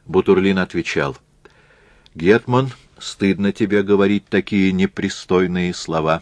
Бутурлин отвечал: «Гетман, стыдно тебе говорить такие непристойные слова.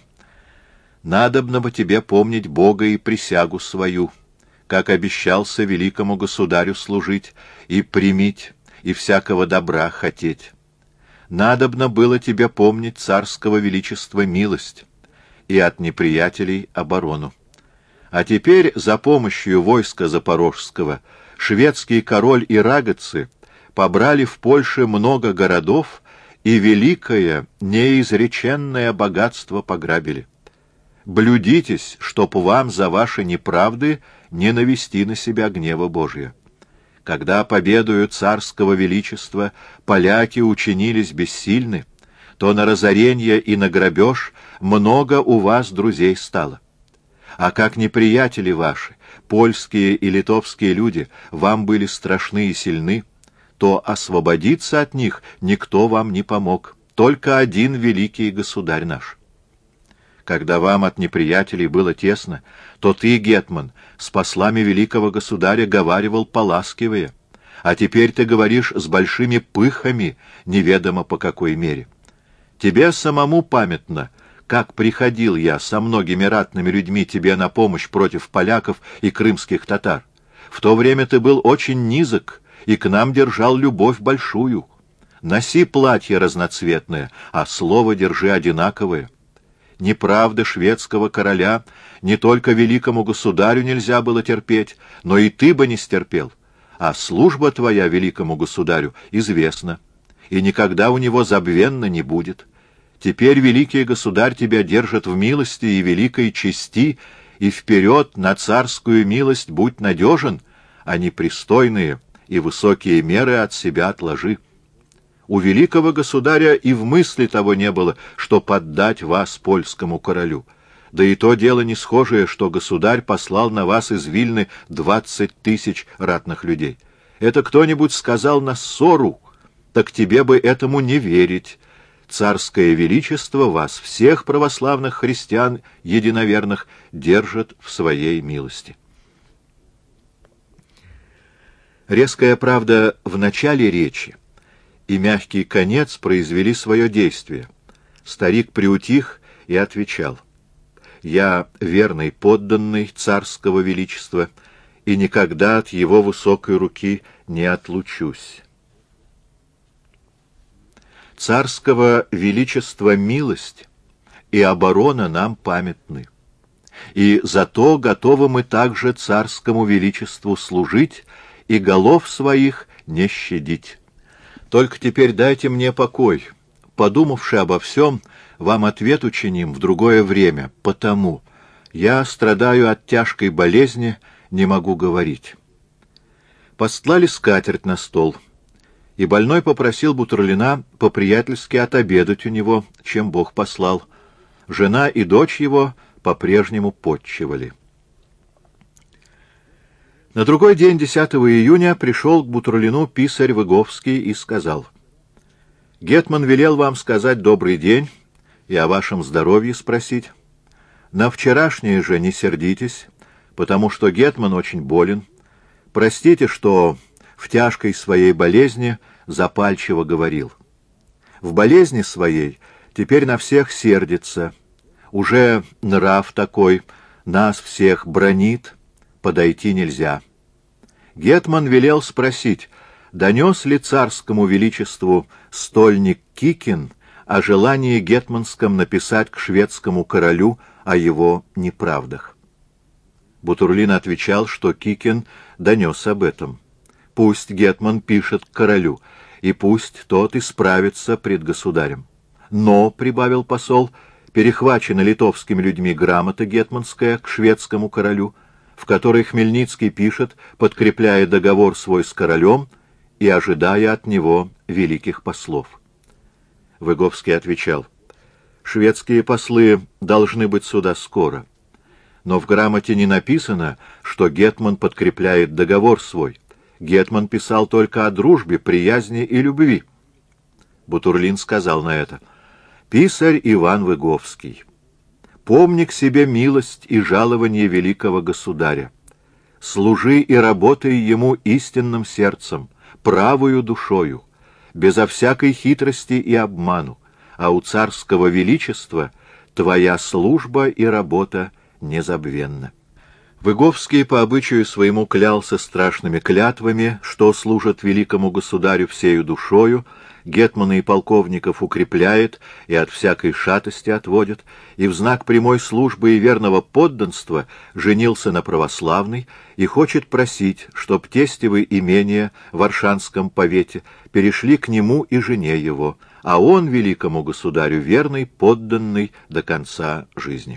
Надобно бы тебе помнить Бога и присягу свою, как обещался великому государю служить и примить, и всякого добра хотеть. Надобно было тебе помнить царского величества милость и от неприятелей оборону. А теперь за помощью войска запорожского шведский король и рагоцы побрали в Польше много городов и великое, неизреченное богатство пограбили. Блюдитесь, чтоб вам за ваши неправды не навести на себя гнева Божия. Когда победою царского величества поляки учинились бессильны, то на разоренье и на грабеж много у вас друзей стало. А как неприятели ваши, польские и литовские люди, вам были страшны и сильны, то освободиться от них никто вам не помог, только один великий государь наш. Когда вам от неприятелей было тесно, то ты, гетман, с послами великого государя говаривал поласкивая, а теперь ты говоришь с большими пыхами, неведомо по какой мере. Тебе самому памятно, как приходил я со многими ратными людьми тебе на помощь против поляков и крымских татар. В то время ты был очень низок и к нам держал любовь большую. Носи платье разноцветное, а слово держи одинаковое. Неправды шведского короля не только великому государю нельзя было терпеть, но и ты бы не стерпел. А служба твоя великому государю известна, и никогда у него забвенно не будет. Теперь великий государь тебя держит в милости и великой чести, и вперед на царскую милость будь надежен, а непристойные и высокие меры от себя отложи. У великого государя и в мысли того не было, что поддать вас польскому королю. Да и то дело не схожее, что государь послал на вас из Вильны 20 000 ратных людей. Это кто-нибудь сказал на ссору, так тебе бы этому не верить. Царское величество вас, всех православных христиан единоверных, держит в своей милости». Резкая правда в начале речи и мягкий конец произвели свое действие. Старик приутих и отвечал: «Я верный подданный царского величества и никогда от его высокой руки не отлучусь. Царского величества милость и оборона нам памятны, и зато готовы мы также царскому величеству служить и голов своих не щадить. Только теперь дайте мне покой. Подумавши обо всем, вам ответ учиним в другое время, потому я страдаю от тяжкой болезни, не могу говорить». Постлали скатерть на стол, и больной попросил Бутурлина по-приятельски отобедать у него, чем Бог послал. Жена и дочь его по-прежнему потчевали. На другой день, 10 июня, пришел к Бутурлину писарь Выговский и сказал: «Гетман велел вам сказать добрый день и о вашем здоровье спросить. На вчерашнее же не сердитесь, потому что гетман очень болен. Простите, что в тяжкой своей болезни запальчиво говорил. В болезни своей теперь на всех сердится. Уже нрав такой, нас всех бранит, подойти нельзя. Гетман велел спросить, донес ли царскому величеству стольник Кикин о желании гетманском написать к шведскому королю о его неправдах. Бутурлин отвечал, что Кикин донес об этом. Пусть гетман пишет к королю, и пусть тот исправится пред государем. Но, — прибавил посол, — перехвачена литовскими людьми грамота гетманская к шведскому королю, в которой Хмельницкий пишет, подкрепляя договор свой с королем и ожидая от него великих послов. Выговский отвечал: «Шведские послы должны быть сюда скоро, но в грамоте не написано, что гетман подкрепляет договор свой. Гетман писал только о дружбе, приязни и любви». Бутурлин сказал на это: «Писарь Иван Выговский, помни к себе милость и жалование великого государя. Служи и работай ему истинным сердцем, правою душою, безо всякой хитрости и обману, а у царского величества твоя служба и работа незабвенна». Выговский по обычаю своему клялся страшными клятвами, что служит великому государю всею душою, гетмана и полковников укрепляет и от всякой шатости отводит, и в знак прямой службы и верного подданства женился на православной и хочет просить, чтоб тестевы имения в Оршанском повете перешли к нему и жене его, а он великому государю верный, подданный до конца жизни.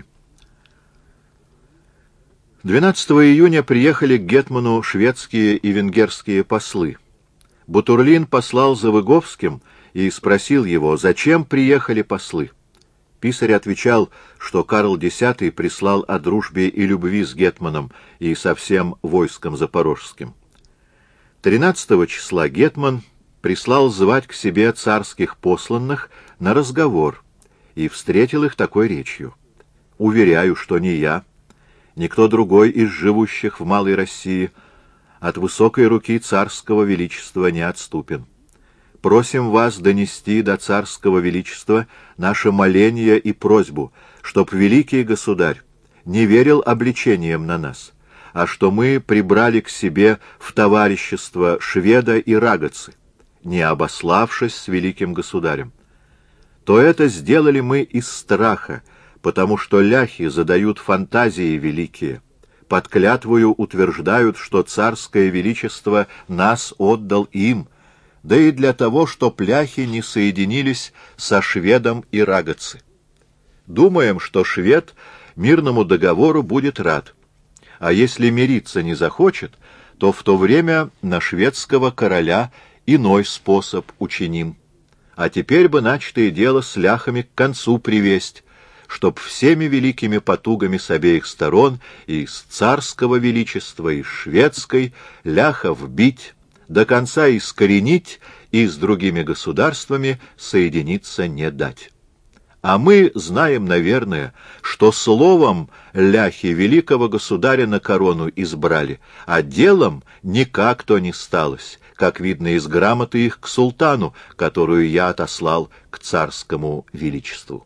12 июня приехали к гетману шведские и венгерские послы. Бутурлин послал за Выговским и спросил его, зачем приехали послы. Писарь отвечал, что Карл X прислал о дружбе и любви с гетманом и со всем войском запорожским. 13 числа гетман прислал звать к себе царских посланных на разговор и встретил их такой речью: «Уверяю, что не я, никто другой из живущих в Малой России от высокой руки царского величества не отступен. Просим вас донести до царского величества наше моление и просьбу, чтоб великий государь не верил обличениям на нас, а что мы прибрали к себе в товарищество шведа и рагоцы, не обославшись с великим государем. То это сделали мы из страха, потому что ляхи задают фантазии великие, под клятвою утверждают, что царское величество нас отдал им, да и для того, чтоб ляхи не соединились со шведом и рагоцы. Думаем, что швед мирному договору будет рад, а если мириться не захочет, то в то время на шведского короля иной способ учиним. А теперь бы начатое дело с ляхами к концу привесть, чтоб всеми великими потугами с обеих сторон, и с царского величества, и с шведской, ляхов бить, до конца искоренить и с другими государствами соединиться не дать. А мы знаем, наверное, что словом ляхи великого государя на корону избрали, а делом никак то не сталось, как видно из грамоты их к султану, которую я отослал к царскому величеству».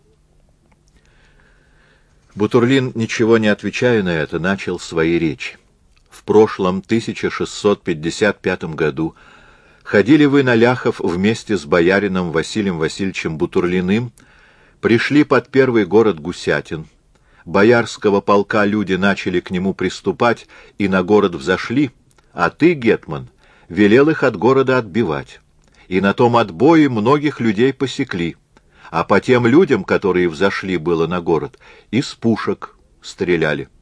Бутурлин, ничего не отвечая на это, начал свои речи. В прошлом 1655 году ходили вы на ляхов вместе с боярином Василием Васильевичем Бутурлиным, пришли под первый город Гусятин. Боярского полка люди начали к нему приступать и на город взошли, а ты, гетман, велел их от города отбивать. И на том отбое многих людей посекли, а по тем людям, которые взошли было на город, из пушек стреляли.